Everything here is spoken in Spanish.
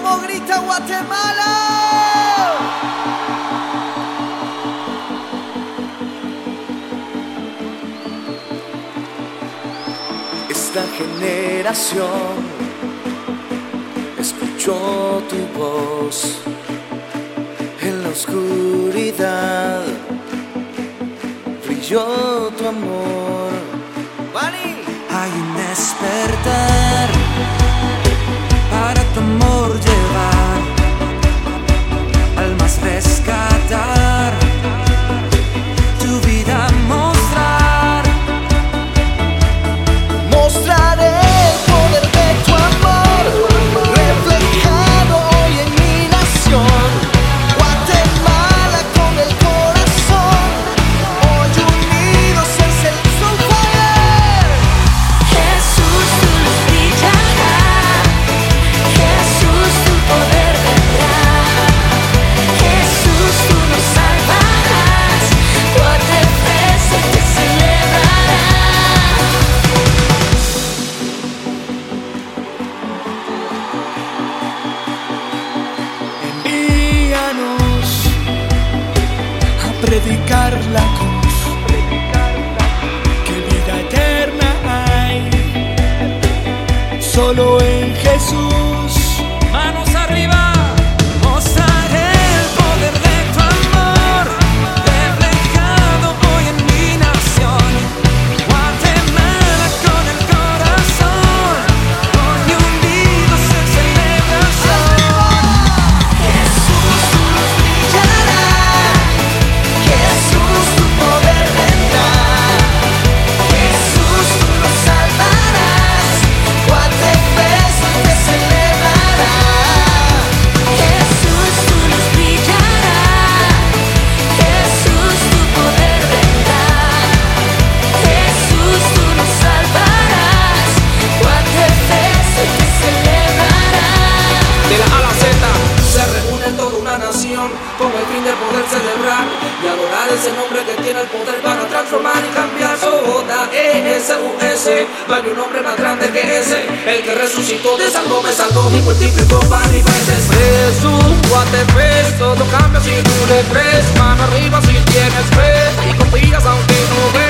como grita Guatemala. Esta generación escuchó tu voz en la oscuridad, brilló tu amor. Hay un despertar para tu amor llevar, almas rescatar, tu vida mostrar. Mostraré el poder de tu amor, reflejado hoy en mi nación. Guatemala con el corazón, hoy unidos es el Soulfire. Jesús, tu luz brillará, Jesús, tu poder vendrá, Jesús, tú nos salvarás, Guatefe se te celebrará. Envíanos a predicar la cruz, que vida eterna hay solo en Jesús. Manos arriba. Mostraré el poder de tu amor, reflejado hoy en mi nación. Guatemala con el corazón, hoy unidos en celebración. Jesús, tu luz brillará, Jesús, tu poder vendrá, Jesús, tú nos salvarás, Guatefe se te celebrará. Jesús, tu luz brillará, Jesús, tu poder vendrá, Jesús, tú nos salvarás, Guatefe se te celebrará. De la A a la Z se reúne toda una nación con el fin de poder celebrar y adorar ese nombre que tiene el poder para transformar y cambiar. J-E-S-U-S, no hay un nombre más grande que ese, el que resucitó, te salvó, me salvó y multiplicó pan y peces. Jesús, Guatefe, todo cambia si tú le crees. Mano arriba si tienes fe y confías aunque no ves.